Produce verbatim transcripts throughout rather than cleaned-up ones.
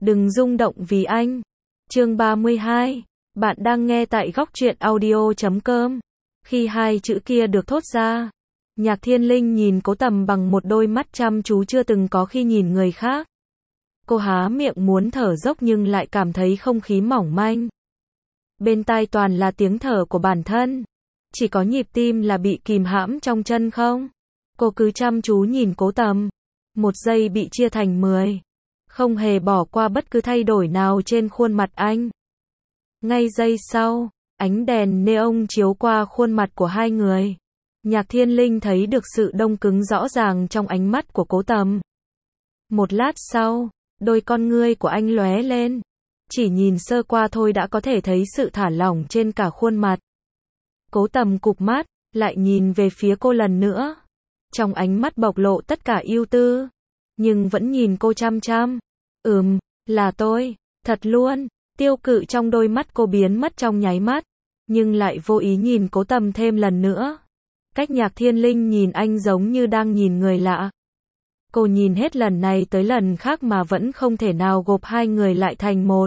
Đừng rung động vì anh. Chương ba mươi hai. Bạn đang nghe tại góc truyện audio chấm com. Khi hai chữ kia được thốt ra, Nhạc Thiên Linh nhìn Cố Tầm bằng một đôi mắt chăm chú chưa từng có khi nhìn người khác. Cô há miệng muốn thở dốc nhưng lại cảm thấy không khí mỏng manh. Bên tai toàn là tiếng thở của bản thân. Chỉ có nhịp tim là bị kìm hãm trong chân không. Cô cứ chăm chú nhìn Cố Tầm. Một giây bị chia thành mười. Không hề bỏ qua bất cứ thay đổi nào trên khuôn mặt anh. Ngay giây sau, ánh đèn neon chiếu qua khuôn mặt của hai người. Nhạc Thiên Linh thấy được sự đông cứng rõ ràng trong ánh mắt của Cố Tầm. Một lát sau, đôi con ngươi của anh lóe lên. Chỉ nhìn sơ qua thôi đã có thể thấy sự thả lỏng trên cả khuôn mặt. Cố Tầm cụp mắt, lại nhìn về phía cô lần nữa. Trong ánh mắt bộc lộ tất cả ưu tư. Nhưng vẫn nhìn cô chăm chăm. Ừm, là tôi, thật luôn. Tiêu cự trong đôi mắt cô biến mất trong nháy mắt. Nhưng lại vô ý nhìn Cố Tầm thêm lần nữa. Cách Nhạc Thiên Linh nhìn anh giống như đang nhìn người lạ. Cô nhìn hết lần này tới lần khác mà vẫn không thể nào gộp hai người lại thành một.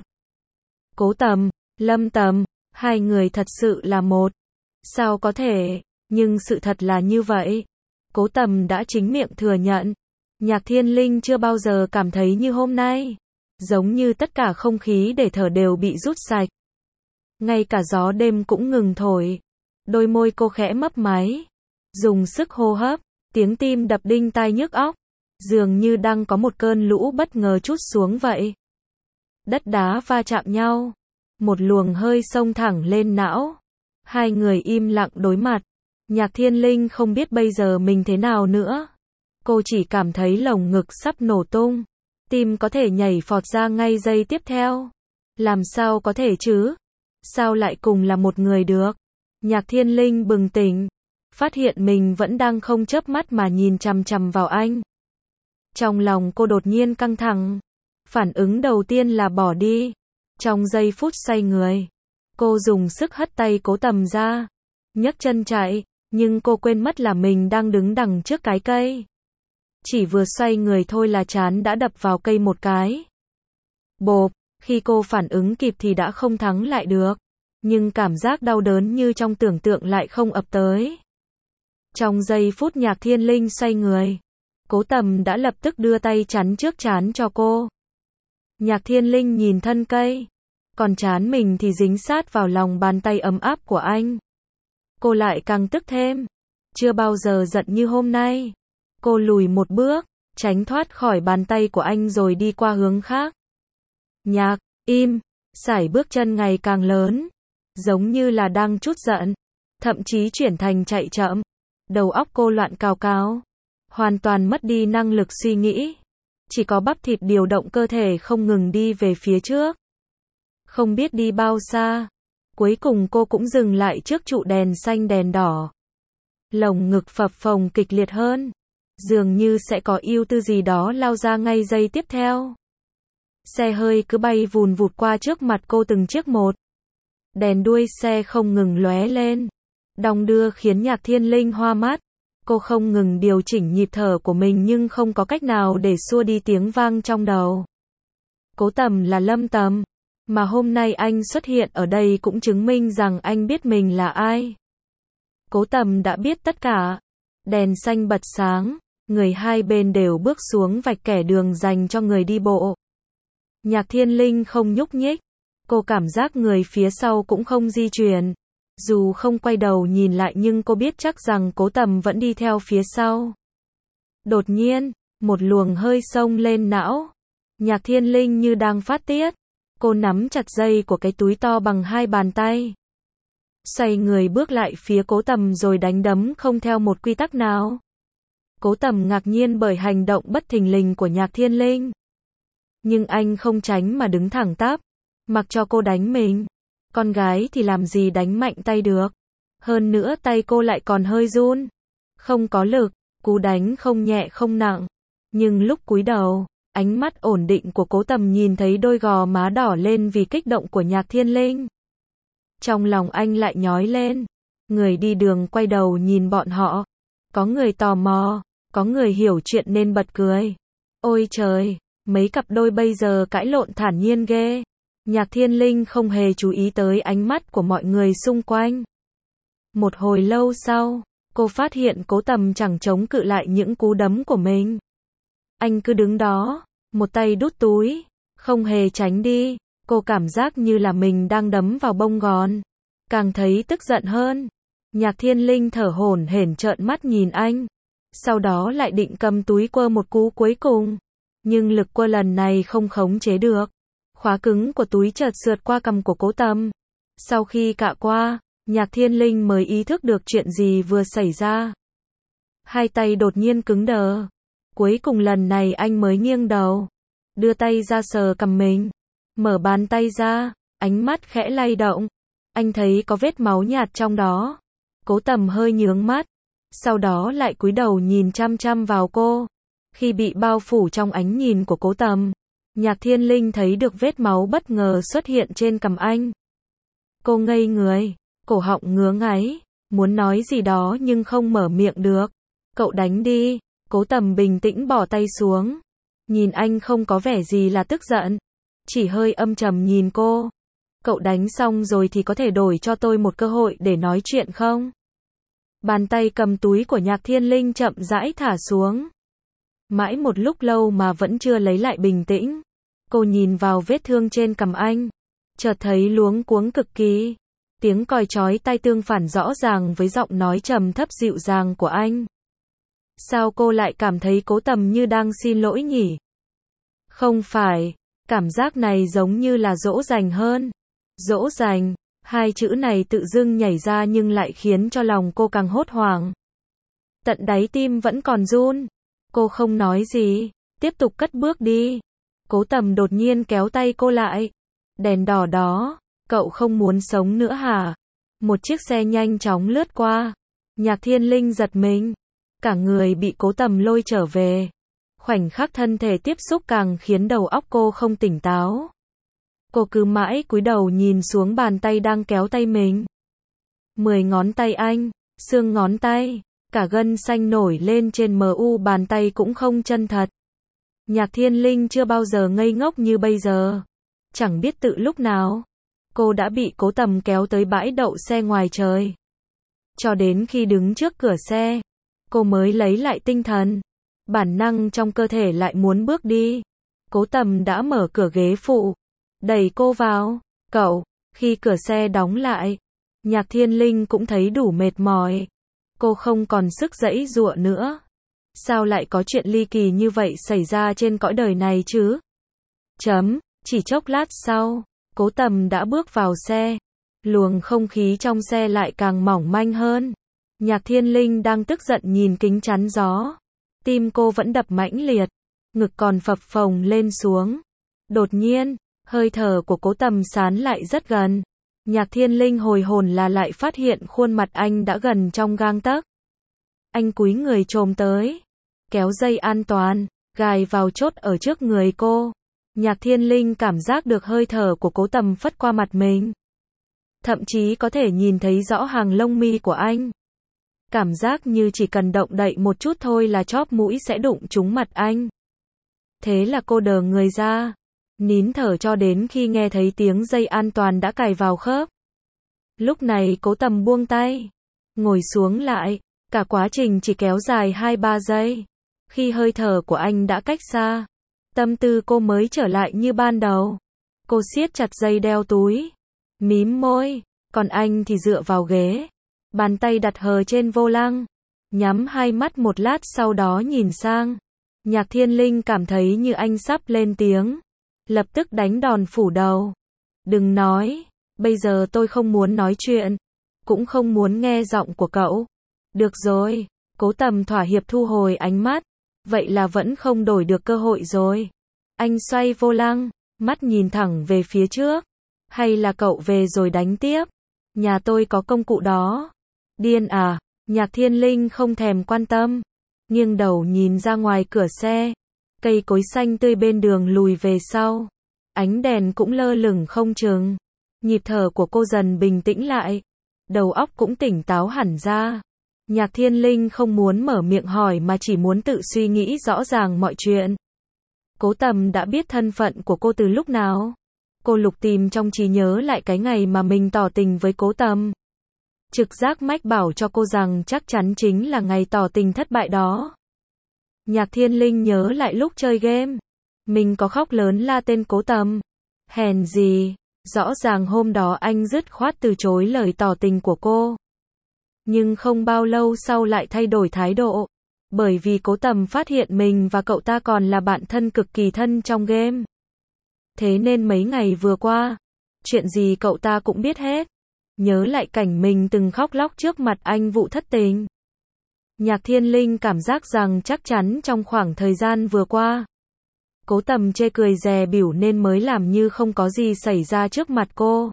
Cố Tầm, Lâm Tầm, hai người thật sự là một. Sao có thể, nhưng sự thật là như vậy. Cố Tầm đã chính miệng thừa nhận. Nhạc Thiên Linh chưa bao giờ cảm thấy như hôm nay. Giống như tất cả không khí để thở đều bị rút sạch. Ngay cả gió đêm cũng ngừng thổi. Đôi môi cô khẽ mấp máy. Dùng sức hô hấp, tiếng tim đập đinh tai nhức óc. Dường như đang có một cơn lũ bất ngờ trút xuống vậy. Đất đá va chạm nhau. Một luồng hơi xông thẳng lên não. Hai người im lặng đối mặt. Nhạc Thiên Linh không biết bây giờ mình thế nào nữa. Cô chỉ cảm thấy lồng ngực sắp nổ tung. Tim có thể nhảy phọt ra ngay giây tiếp theo. Làm sao có thể chứ? Sao lại cùng là một người được? Nhạc Thiên Linh bừng tỉnh. Phát hiện mình vẫn đang không chớp mắt mà nhìn chằm chằm vào anh. Trong lòng cô đột nhiên căng thẳng. Phản ứng đầu tiên là bỏ đi. Trong giây phút say người, cô dùng sức hất tay Cố Tầm ra. Nhấc chân chạy, nhưng cô quên mất là mình đang đứng đằng trước cái cây. Chỉ vừa xoay người thôi là trán đã đập vào cây một cái. Bộp, khi cô phản ứng kịp thì đã không thắng lại được. Nhưng cảm giác đau đớn như trong tưởng tượng lại không ập tới. Trong giây phút Nhạc Thiên Linh xoay người, Cố Tầm đã lập tức đưa tay chắn trước trán cho cô. Nhạc Thiên Linh nhìn thân cây, còn trán mình thì dính sát vào lòng bàn tay ấm áp của anh. Cô lại càng tức thêm. Chưa bao giờ giận như hôm nay. Cô lùi một bước, tránh thoát khỏi bàn tay của anh rồi đi qua hướng khác. Nhạc, im, sải bước chân ngày càng lớn. Giống như là đang trút giận. Thậm chí chuyển thành chạy chậm. Đầu óc cô loạn cào cào. Hoàn toàn mất đi năng lực suy nghĩ. Chỉ có bắp thịt điều động cơ thể không ngừng đi về phía trước. Không biết đi bao xa. Cuối cùng cô cũng dừng lại trước trụ đèn xanh đèn đỏ. Lồng ngực phập phồng kịch liệt hơn. Dường như sẽ có ưu tư gì đó lao ra ngay giây tiếp theo. Xe hơi cứ bay vùn vụt qua trước mặt cô từng chiếc một. Đèn đuôi xe không ngừng lóe lên. Đong đưa khiến Nhạc Thiên Linh hoa mắt. Cô không ngừng điều chỉnh nhịp thở của mình nhưng không có cách nào để xua đi tiếng vang trong đầu. Cố Tầm là Lâm Tầm. Mà hôm nay anh xuất hiện ở đây cũng chứng minh rằng anh biết mình là ai. Cố Tầm đã biết tất cả. Đèn xanh bật sáng. Người hai bên đều bước xuống vạch kẻ đường dành cho người đi bộ. Nhạc Thiên Linh không nhúc nhích. Cô cảm giác người phía sau cũng không di chuyển. Dù không quay đầu nhìn lại nhưng cô biết chắc rằng Cố Tầm vẫn đi theo phía sau. Đột nhiên, một luồng hơi xông lên não. Nhạc Thiên Linh như đang phát tiết. Cô nắm chặt dây của cái túi to bằng hai bàn tay. Xoay người bước lại phía Cố Tầm rồi đánh đấm không theo một quy tắc nào. Cố Tầm ngạc nhiên bởi hành động bất thình lình của Nhạc Thiên Linh. Nhưng anh không tránh mà đứng thẳng tắp. Mặc cho cô đánh mình. Con gái thì làm gì đánh mạnh tay được. Hơn nữa tay cô lại còn hơi run. Không có lực, cú đánh không nhẹ không nặng. Nhưng lúc cúi đầu, ánh mắt ổn định của Cố Tầm nhìn thấy đôi gò má đỏ lên vì kích động của Nhạc Thiên Linh. Trong lòng anh lại nhói lên. Người đi đường quay đầu nhìn bọn họ. Có người tò mò, có người hiểu chuyện nên bật cười. Ôi trời, Mấy cặp đôi bây giờ cãi lộn thản nhiên ghê. Nhạc Thiên Linh không hề chú ý tới ánh mắt của mọi người xung quanh. Một hồi lâu sau, cô phát hiện Cố Tầm chẳng chống cự lại những cú đấm của mình. Anh cứ đứng đó, một tay đút túi, không hề tránh đi. Cô cảm giác như là mình đang đấm vào bông gòn. Càng thấy tức giận hơn. Nhạc Thiên Linh thở hổn hển trợn mắt nhìn anh. Sau đó lại định cầm túi quơ một cú cuối cùng. Nhưng lực quơ lần này không khống chế được. Khóa cứng của túi chợt sượt qua cằm của Cố Tầm. Sau khi cạ qua, Nhạc Thiên Linh mới ý thức được chuyện gì vừa xảy ra. Hai tay đột nhiên cứng đờ. Cuối cùng lần này anh mới nghiêng đầu. Đưa tay ra sờ cằm mình. Mở bàn tay ra, ánh mắt khẽ lay động. Anh thấy có vết máu nhạt trong đó. Cố Tầm hơi nhướng mắt. Sau đó lại cúi đầu nhìn chăm chăm vào cô. Khi bị bao phủ trong ánh nhìn của Cố Tầm, Nhạc Thiên Linh thấy được vết máu bất ngờ xuất hiện trên cằm anh. Cô ngây người, cổ họng ngứa ngáy, muốn nói gì đó nhưng không mở miệng được. Cậu đánh đi. Cố Tầm bình tĩnh bỏ tay xuống. Nhìn anh không có vẻ gì là tức giận. Chỉ hơi âm trầm nhìn cô. Cậu đánh xong rồi thì có thể đổi cho tôi một cơ hội để nói chuyện không? Bàn tay cầm túi của Nhạc Thiên Linh chậm rãi thả xuống. Mãi một lúc lâu mà vẫn chưa lấy lại bình tĩnh. Cô nhìn vào vết thương trên cằm anh. Chợt thấy luống cuống cực kỳ. Tiếng còi chói tai tương phản rõ ràng với giọng nói trầm thấp dịu dàng của anh. Sao cô lại cảm thấy Cố Tầm như đang xin lỗi nhỉ? Không phải. Cảm giác này giống như là dỗ dành hơn. Dỗ dành. Hai chữ này tự dưng nhảy ra nhưng lại khiến cho lòng cô càng hốt hoảng. Tận đáy tim vẫn còn run. Cô không nói gì. Tiếp tục cất bước đi. Cố Tầm đột nhiên kéo tay cô lại. Đèn đỏ đó. Cậu không muốn sống nữa hả? Một chiếc xe nhanh chóng lướt qua. Nhạc Thiên Linh giật mình. Cả người bị Cố Tầm lôi trở về. Khoảnh khắc thân thể tiếp xúc càng khiến đầu óc cô không tỉnh táo. Cô cứ mãi cúi đầu nhìn xuống bàn tay đang kéo tay mình. Mười ngón tay anh, xương ngón tay, cả gân xanh nổi lên trên mờ u bàn tay cũng không chân thật. Nhạc Thiên Linh chưa bao giờ ngây ngốc như bây giờ. Chẳng biết tự lúc nào, cô đã bị Cố Tầm kéo tới bãi đậu xe ngoài trời. Cho đến khi đứng trước cửa xe, cô mới lấy lại tinh thần. Bản năng trong cơ thể lại muốn bước đi. Cố Tầm đã mở cửa ghế phụ, đẩy cô vào. Cậu, khi cửa xe đóng lại, Nhạc Thiên Linh cũng thấy đủ mệt mỏi. Cô không còn sức giãy giụa nữa. Sao lại có chuyện ly kỳ như vậy xảy ra trên cõi đời này chứ? Chấm, chỉ chốc lát sau, Cố Tầm đã bước vào xe. Luồng không khí trong xe lại càng mỏng manh hơn. Nhạc Thiên Linh đang tức giận nhìn kính chắn gió. Tim cô vẫn đập mãnh liệt, ngực còn phập phồng lên xuống. Đột nhiên, hơi thở của Cố Tầm sán lại rất gần. Nhạc Thiên Linh hồi hồn là lại phát hiện khuôn mặt anh đã gần trong gang tấc. Anh cúi người chồm tới, kéo dây an toàn, gài vào chốt ở trước người cô. Nhạc Thiên Linh cảm giác được hơi thở của Cố Tầm phất qua mặt mình. Thậm chí có thể nhìn thấy rõ hàng lông mi của anh. Cảm giác như chỉ cần động đậy một chút thôi là chóp mũi sẽ đụng trúng mặt anh. Thế là cô đờ người ra, nín thở cho đến khi nghe thấy tiếng dây an toàn đã cài vào khớp. Lúc này Cố Tầm buông tay, ngồi xuống lại, cả quá trình chỉ kéo dài hai ba giây. Khi hơi thở của anh đã cách xa, tâm tư cô mới trở lại như ban đầu. Cô siết chặt dây đeo túi, mím môi, còn anh thì dựa vào ghế. Bàn tay đặt hờ trên vô lăng, nhắm hai mắt một lát sau đó nhìn sang. Nhạc Thiên Linh cảm thấy như anh sắp lên tiếng, lập tức đánh đòn phủ đầu. Đừng nói, bây giờ tôi không muốn nói chuyện, cũng không muốn nghe giọng của cậu. Được rồi, Cố Tầm thỏa hiệp thu hồi ánh mắt, vậy là vẫn không đổi được cơ hội rồi. Anh xoay vô lăng, mắt nhìn thẳng về phía trước. Hay là cậu về rồi đánh tiếp? Nhà tôi có công cụ đó. Điên à? Nhạc Thiên Linh không thèm quan tâm, nghiêng đầu nhìn ra ngoài cửa xe. Cây cối xanh tươi bên đường lùi về sau. Ánh đèn cũng lơ lửng không chừng. Nhịp thở của cô dần bình tĩnh lại. Đầu óc cũng tỉnh táo hẳn ra. Nhạc Thiên Linh không muốn mở miệng hỏi mà chỉ muốn tự suy nghĩ rõ ràng mọi chuyện. Cố Tầm đã biết thân phận của cô từ lúc nào. Cô lục tìm trong trí nhớ lại cái ngày mà mình tỏ tình với Cố Tầm. Trực giác mách bảo cho cô rằng chắc chắn chính là ngày tỏ tình thất bại đó. Nhạc Thiên Linh nhớ lại lúc chơi game. Mình có khóc lớn la tên Cố Tầm. Hèn gì, rõ ràng hôm đó anh dứt khoát từ chối lời tỏ tình của cô. Nhưng không bao lâu sau lại thay đổi thái độ. Bởi vì Cố Tầm phát hiện mình và cậu ta còn là bạn thân cực kỳ thân trong game. Thế nên mấy ngày vừa qua, chuyện gì cậu ta cũng biết hết. Nhớ lại cảnh mình từng khóc lóc trước mặt anh vụ thất tình. Nhạc Thiên Linh cảm giác rằng chắc chắn trong khoảng thời gian vừa qua, Cố Tầm chê cười dè bỉu nên mới làm như không có gì xảy ra trước mặt cô.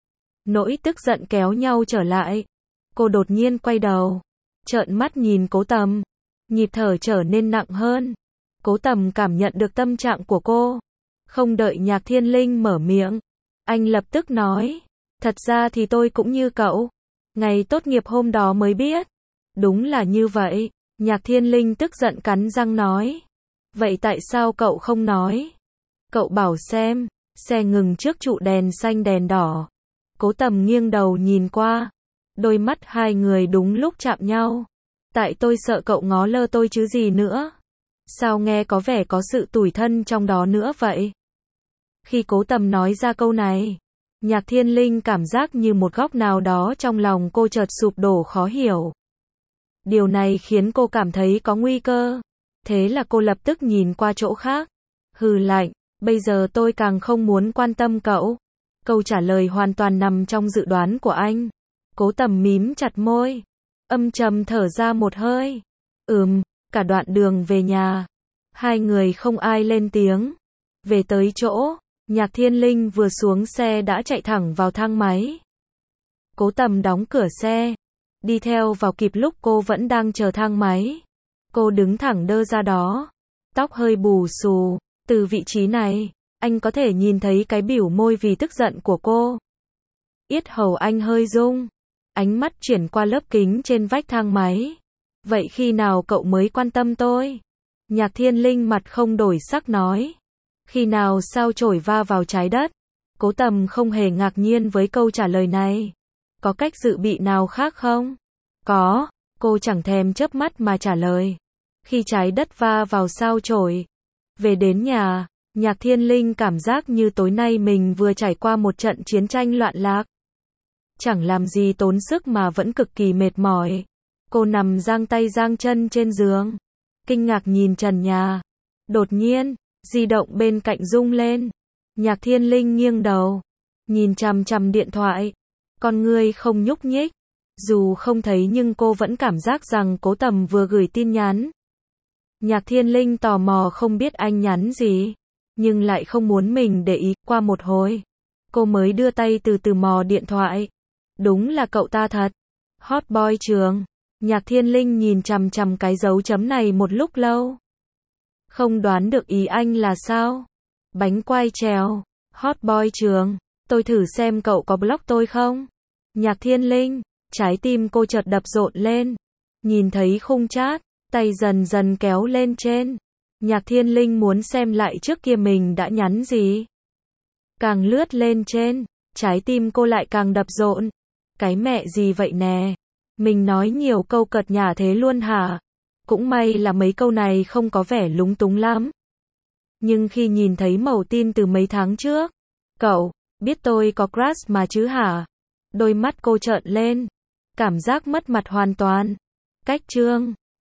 Nỗi tức giận kéo nhau trở lại. Cô đột nhiên quay đầu, trợn mắt nhìn Cố Tầm. Nhịp thở trở nên nặng hơn. Cố Tầm cảm nhận được tâm trạng của cô. Không đợi Nhạc Thiên Linh mở miệng, anh lập tức nói, thật ra thì tôi cũng như cậu. Ngày tốt nghiệp hôm đó mới biết. Đúng là như vậy. Nhạc Thiên Linh tức giận cắn răng nói. Vậy tại sao cậu không nói? Cậu bảo xem. Xe ngừng trước trụ đèn xanh đèn đỏ. Cố Tầm nghiêng đầu nhìn qua. Đôi mắt hai người đúng lúc chạm nhau. Tại tôi sợ cậu ngó lơ tôi chứ gì nữa. Sao nghe có vẻ có sự tủi thân trong đó nữa vậy? Khi Cố Tầm nói ra câu này, Nhạc Thiên Linh cảm giác như một góc nào đó trong lòng cô chợt sụp đổ khó hiểu. Điều này khiến cô cảm thấy có nguy cơ. Thế là cô lập tức nhìn qua chỗ khác. Hừ lạnh, bây giờ tôi càng không muốn quan tâm cậu. Câu trả lời hoàn toàn nằm trong dự đoán của anh. Cố Tầm mím chặt môi, âm trầm thở ra một hơi. Ừm, cả đoạn đường về nhà, hai người không ai lên tiếng. Về tới chỗ, Nhạc Thiên Linh vừa xuống xe đã chạy thẳng vào thang máy. Cố Tầm đóng cửa xe, đi theo vào kịp lúc cô vẫn đang chờ thang máy. Cô đứng thẳng đơ ra đó, tóc hơi bù xù. Từ vị trí này, anh có thể nhìn thấy cái biểu môi vì tức giận của cô. Yết hầu anh hơi rung. Ánh mắt chuyển qua lớp kính trên vách thang máy. Vậy khi nào cậu mới quan tâm tôi? Nhạc Thiên Linh mặt không đổi sắc nói. Khi nào sao chổi va vào trái đất? Cố Tầm không hề ngạc nhiên với câu trả lời này. Có cách dự bị nào khác không? Có, cô chẳng thèm chớp mắt mà trả lời. Khi trái đất va vào sao chổi. Về đến nhà, Nhạc Thiên Linh cảm giác như tối nay mình vừa trải qua một trận chiến tranh loạn lạc. Chẳng làm gì tốn sức mà vẫn cực kỳ mệt mỏi. Cô nằm giang tay giang chân trên giường, kinh ngạc nhìn trần nhà. Đột nhiên, di động bên cạnh rung lên. Nhạc Thiên Linh nghiêng đầu, nhìn chằm chằm điện thoại. Con ngươi không nhúc nhích. Dù không thấy nhưng cô vẫn cảm giác rằng Cố Tầm vừa gửi tin nhắn. Nhạc Thiên Linh tò mò không biết anh nhắn gì, nhưng lại không muốn mình để ý. Qua một hồi, cô mới đưa tay từ từ mò điện thoại. Đúng là cậu ta thật. Hot boy trường. Nhạc Thiên Linh nhìn chằm chằm cái dấu chấm này một lúc lâu. Không đoán được ý anh là sao? Bánh quai trèo. Hot boy trường. Tôi thử xem cậu có block tôi không? Nhạc Thiên Linh. Trái tim cô chợt đập rộn lên. Nhìn thấy khung chat, tay dần dần kéo lên trên. Nhạc Thiên Linh muốn xem lại trước kia mình đã nhắn gì. Càng lướt lên trên, trái tim cô lại càng đập rộn. Cái mẹ gì vậy nè? Mình nói nhiều câu cợt nhả thế luôn hả? Cũng may là mấy câu này không có vẻ lúng túng lắm. Nhưng khi nhìn thấy mẩu tin từ mấy tháng trước, cậu, biết tôi có crush mà chứ hả? Đôi mắt cô trợn lên, cảm giác mất mặt hoàn toàn. Cách chương